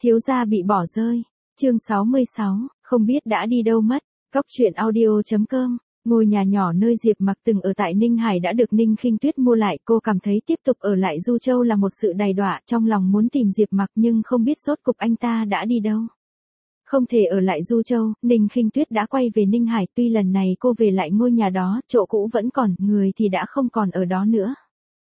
Thiếu gia bị bỏ rơi. Chương 66, không biết đã đi đâu mất. Cóc truyện audio.com. Ngôi nhà nhỏ nơi Diệp Mặc từng ở tại Ninh Hải đã được Ninh Khinh Tuyết mua lại, cô cảm thấy tiếp tục ở lại Du Châu là một sự đày đọa, trong lòng muốn tìm Diệp Mặc nhưng không biết rốt cục anh ta đã đi đâu. Không thể ở lại Du Châu, Ninh Khinh Tuyết đã quay về Ninh Hải, tuy lần này cô về lại ngôi nhà đó, chỗ cũ vẫn còn, người thì đã không còn ở đó nữa.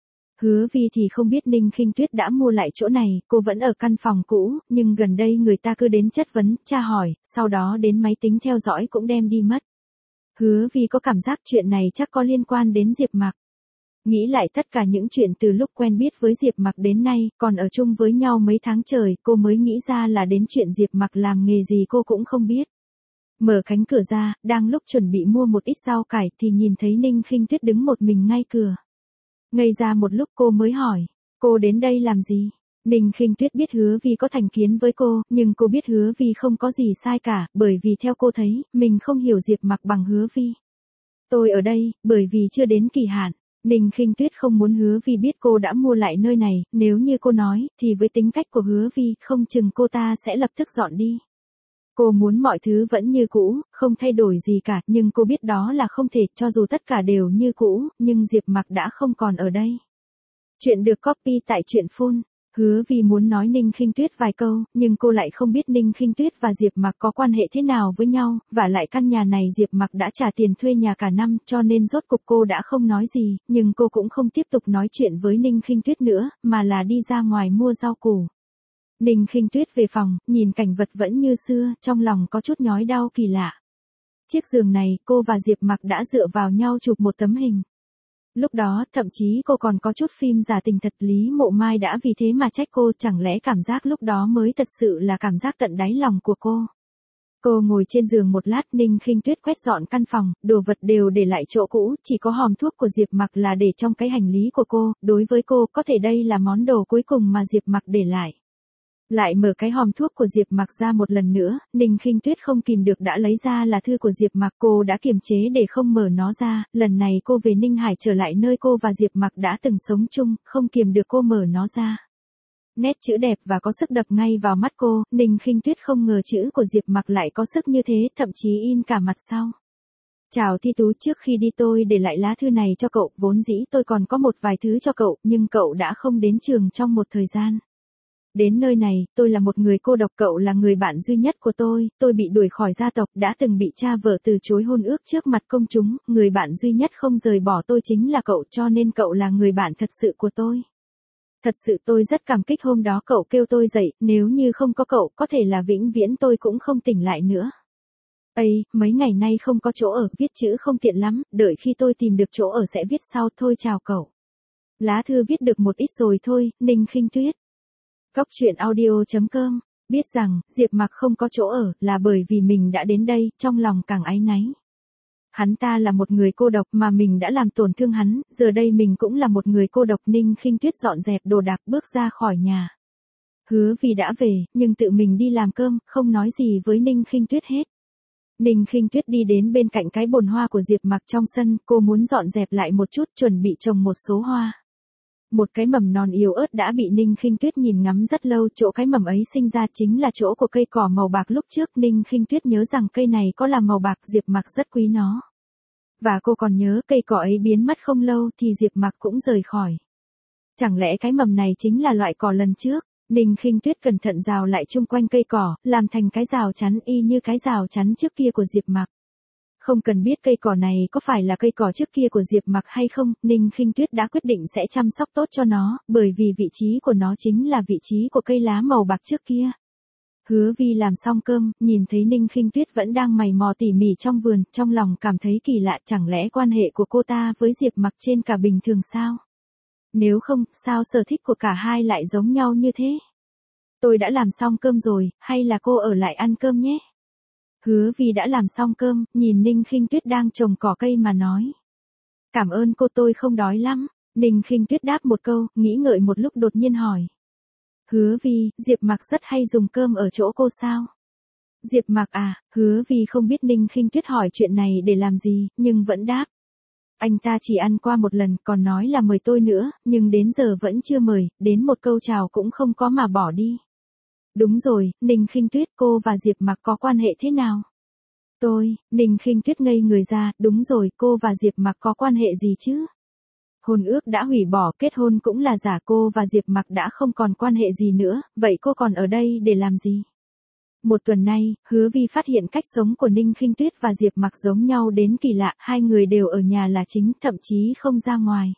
Hứa Vi thì không biết Ninh Khinh Tuyết đã mua lại chỗ này, cô vẫn ở căn phòng cũ, nhưng gần đây người ta cứ đến chất vấn, tra hỏi, sau đó đến máy tính theo dõi cũng đem đi mất. Hứa Vi có cảm giác chuyện này chắc có liên quan đến Diệp Mặc. Nghĩ lại tất cả những chuyện từ lúc quen biết với Diệp Mặc đến nay, còn ở chung với nhau mấy tháng trời, cô mới nghĩ ra là đến chuyện Diệp Mặc làm nghề gì cô cũng không biết. Mở cánh cửa ra, đang lúc chuẩn bị mua một ít rau cải thì nhìn thấy Ninh Khinh Tuyết đứng một mình ngay cửa. Ngây ra một lúc cô mới hỏi, cô đến đây làm gì? Ninh Khinh Tuyết biết Hứa Vi có thành kiến với cô, nhưng cô biết Hứa Vi không có gì sai cả, bởi vì theo cô thấy, mình không hiểu Diệp Mặc bằng Hứa Vi. Tôi ở đây, bởi vì chưa đến kỳ hạn. Ninh Khinh Tuyết không muốn Hứa Vi biết cô đã mua lại nơi này, nếu như cô nói, thì với tính cách của Hứa Vi, không chừng cô ta sẽ lập tức dọn đi. Cô muốn mọi thứ vẫn như cũ, không thay đổi gì cả, nhưng cô biết đó là không thể, cho dù tất cả đều như cũ, nhưng Diệp Mặc đã không còn ở đây. Chuyện được copy tại truyện phone. Hứa Vi muốn nói Ninh Khinh Tuyết vài câu, nhưng cô lại không biết Ninh Khinh Tuyết và Diệp Mặc có quan hệ thế nào với nhau, và lại căn nhà này Diệp Mặc đã trả tiền thuê nhà cả năm, cho nên rốt cục cô đã không nói gì, nhưng cô cũng không tiếp tục nói chuyện với Ninh Khinh Tuyết nữa, mà là đi ra ngoài mua rau củ. Ninh Khinh Tuyết về phòng, nhìn cảnh vật vẫn như xưa, trong lòng có chút nhói đau kỳ lạ. Chiếc giường này, cô và Diệp Mặc đã dựa vào nhau chụp một tấm hình. Lúc đó, thậm chí cô còn có chút phim giả tình thật, Lý Mộ Mai đã vì thế mà trách cô, chẳng lẽ cảm giác lúc đó mới thật sự là cảm giác tận đáy lòng của cô. Cô ngồi trên giường một lát, Ninh Khinh Tuyết quét dọn căn phòng, đồ vật đều để lại chỗ cũ, chỉ có hòm thuốc của Diệp Mặc là để trong cái hành lý của cô, đối với cô, có thể đây là món đồ cuối cùng mà Diệp Mặc để lại. Lại mở cái hòm thuốc của Diệp Mặc ra một lần nữa, Ninh Khinh Tuyết không kìm được đã lấy ra là thư của Diệp Mặc, cô đã kiềm chế để không mở nó ra, lần này cô về Ninh Hải trở lại nơi cô và Diệp Mặc đã từng sống chung, không kiềm được cô mở nó ra. Nét chữ đẹp và có sức đập ngay vào mắt cô, Ninh Khinh Tuyết không ngờ chữ của Diệp Mặc lại có sức như thế, thậm chí in cả mặt sau. Chào Thi Tú, trước khi đi tôi để lại lá thư này cho cậu, vốn dĩ tôi còn có một vài thứ cho cậu, nhưng cậu đã không đến trường trong một thời gian. Đến nơi này, tôi là một người cô độc, cậu là người bạn duy nhất của tôi bị đuổi khỏi gia tộc, đã từng bị cha vợ từ chối hôn ước trước mặt công chúng, người bạn duy nhất không rời bỏ tôi chính là cậu, cho nên cậu là người bạn thật sự của tôi. Thật sự tôi rất cảm kích hôm đó cậu kêu tôi dậy, nếu như không có cậu, có thể là vĩnh viễn tôi cũng không tỉnh lại nữa. Ây, mấy ngày nay không có chỗ ở, viết chữ không tiện lắm, đợi khi tôi tìm được chỗ ở sẽ viết sau, thôi chào cậu. Lá thư viết được một ít rồi thôi, Ninh Khinh Tuyết. Cóc truyện audio.com, biết rằng, Diệp Mặc không có chỗ ở, là bởi vì mình đã đến đây, trong lòng càng áy náy. Hắn ta là một người cô độc mà mình đã làm tổn thương hắn, giờ đây mình cũng là một người cô độc. Ninh Khinh Tuyết dọn dẹp đồ đạc bước ra khỏi nhà. Hứa Vi đã về, nhưng tự mình đi làm cơm, không nói gì với Ninh Khinh Tuyết hết. Ninh Khinh Tuyết đi đến bên cạnh cái bồn hoa của Diệp Mặc trong sân, cô muốn dọn dẹp lại một chút, chuẩn bị trồng một số hoa. Một cái mầm non yếu ớt đã bị Ninh Khinh Tuyết nhìn ngắm rất lâu, chỗ cái mầm ấy sinh ra chính là chỗ của cây cỏ màu bạc lúc trước. Ninh Khinh Tuyết nhớ rằng cây này có là màu bạc, Diệp Mặc rất quý nó. Và cô còn nhớ cây cỏ ấy biến mất không lâu thì Diệp Mặc cũng rời khỏi. Chẳng lẽ cái mầm này chính là loại cỏ lần trước? Ninh Khinh Tuyết cẩn thận rào lại chung quanh cây cỏ, làm thành cái rào chắn y như cái rào chắn trước kia của Diệp Mặc. Không cần biết cây cỏ này có phải là cây cỏ trước kia của Diệp Mặc hay không, Ninh Khinh Tuyết đã quyết định sẽ chăm sóc tốt cho nó, bởi vì vị trí của nó chính là vị trí của cây lá màu bạc trước kia. Hứa Vi làm xong cơm, nhìn thấy Ninh Khinh Tuyết vẫn đang mày mò tỉ mỉ trong vườn, trong lòng cảm thấy kỳ lạ, chẳng lẽ quan hệ của cô ta với Diệp Mặc trên cả bình thường sao? Nếu không, sao sở thích của cả hai lại giống nhau như thế? Tôi đã làm xong cơm rồi, hay là cô ở lại ăn cơm nhé? Hứa Vi đã làm xong cơm, nhìn Ninh Khinh Tuyết đang trồng cỏ cây mà nói. Cảm ơn cô, tôi không đói lắm. Ninh Khinh Tuyết đáp một câu, nghĩ ngợi một lúc đột nhiên hỏi. Hứa Vi, Diệp Mặc rất hay dùng cơm ở chỗ cô sao? Diệp Mặc à, Hứa Vi không biết Ninh Khinh Tuyết hỏi chuyện này để làm gì, nhưng vẫn đáp. Anh ta chỉ ăn qua một lần, còn nói là mời tôi nữa, nhưng đến giờ vẫn chưa mời, đến một câu chào cũng không có mà bỏ đi. Đúng rồi, Ninh Khinh Tuyết, cô và Diệp Mặc có quan hệ thế nào? Ninh Khinh Tuyết ngây người ra, đúng rồi, cô và Diệp Mặc có quan hệ gì chứ? Hôn ước đã hủy bỏ, kết hôn cũng là giả, cô và Diệp Mặc đã không còn quan hệ gì nữa, vậy cô còn ở đây để làm gì? Một tuần nay, Hứa Vi phát hiện cách sống của Ninh Khinh Tuyết và Diệp Mặc giống nhau đến kỳ lạ, hai người đều ở nhà là chính, thậm chí không ra ngoài.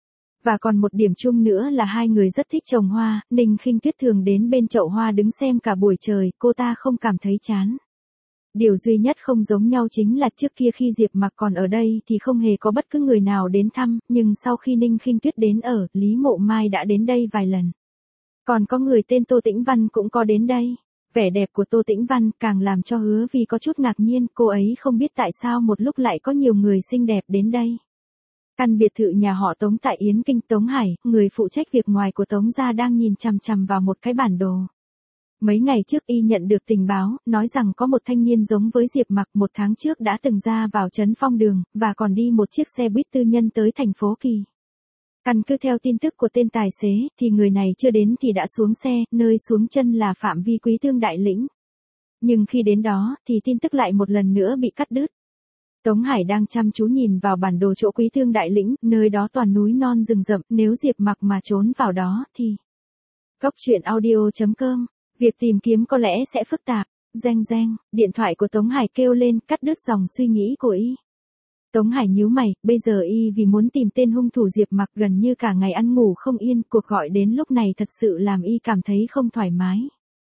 Và còn một điểm chung nữa là hai người rất thích trồng hoa, Ninh Khinh Tuyết thường đến bên chậu hoa đứng xem cả buổi trời, cô ta không cảm thấy chán. Điều duy nhất không giống nhau chính là trước kia khi Diệp Mặc còn ở đây thì không hề có bất cứ người nào đến thăm, nhưng sau khi Ninh Khinh Tuyết đến ở, Lý Mộ Mai đã đến đây vài lần. Còn có người tên Tô Tĩnh Văn cũng có đến đây. Vẻ đẹp của Tô Tĩnh Văn càng làm cho Hứa Vi có chút ngạc nhiên, cô ấy không biết tại sao một lúc lại có nhiều người xinh đẹp đến đây. Căn biệt thự nhà họ Tống tại Yến Kinh, Tống Hải, người phụ trách việc ngoài của Tống gia đang nhìn chằm chằm vào một cái bản đồ. Mấy ngày trước y nhận được tình báo, nói rằng có một thanh niên giống với Diệp Mặc một tháng trước đã từng ra vào trấn Phong Đường, và còn đi một chiếc xe buýt tư nhân tới thành phố Kỳ. Căn cứ theo tin tức của tên tài xế, thì người này chưa đến thì đã xuống xe, nơi xuống chân là phạm vi Quý Thương Đại Lĩnh. Nhưng khi đến đó, thì tin tức lại một lần nữa bị cắt đứt. Tống Hải đang chăm chú nhìn vào bản đồ chỗ Quý Thương Đại Lĩnh, nơi đó toàn núi non rừng rậm, nếu Diệp Mặc mà trốn vào đó thì... Cốc truyện audio.com. Việc tìm kiếm có lẽ sẽ phức tạp. Reng reng, điện thoại của Tống Hải kêu lên, cắt đứt dòng suy nghĩ của y. Tống Hải nhíu mày, bây giờ y vì muốn tìm tên hung thủ Diệp Mặc gần như cả ngày ăn ngủ không yên, cuộc gọi đến lúc này thật sự làm y cảm thấy không thoải mái.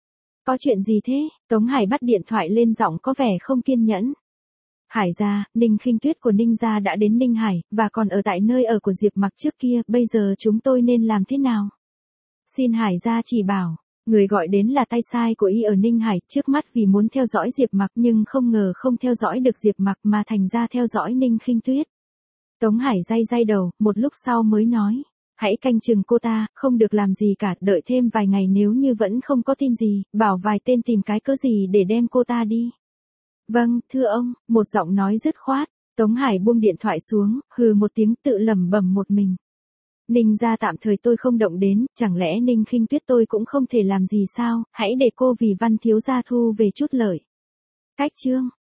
Có chuyện gì thế? Tống Hải bắt điện thoại lên, giọng có vẻ không kiên nhẫn. Hải gia, Ninh Khinh Tuyết của Ninh gia đã đến Ninh Hải, và còn ở tại nơi ở của Diệp Mặc trước kia, bây giờ chúng tôi nên làm thế nào? Xin Hải gia chỉ bảo. Người gọi đến là tay sai của y ở Ninh Hải, trước mắt vì muốn theo dõi Diệp Mặc nhưng không ngờ không theo dõi được Diệp Mặc mà thành ra theo dõi Ninh Khinh Tuyết. Tống Hải day đầu, một lúc sau mới nói, hãy canh chừng cô ta, không được làm gì cả, đợi thêm vài ngày, nếu như vẫn không có tin gì, bảo vài tên tìm cái cớ gì để đem cô ta đi. Vâng, thưa ông, một giọng nói dứt khoát. Tống Hải buông điện thoại xuống, hừ một tiếng, tự lẩm bẩm một mình. Ninh gia tạm thời tôi không động đến, chẳng lẽ Ninh Khinh Tuyết tôi cũng không thể làm gì sao, hãy để cô vì Văn thiếu gia thu về chút lợi. Cách chương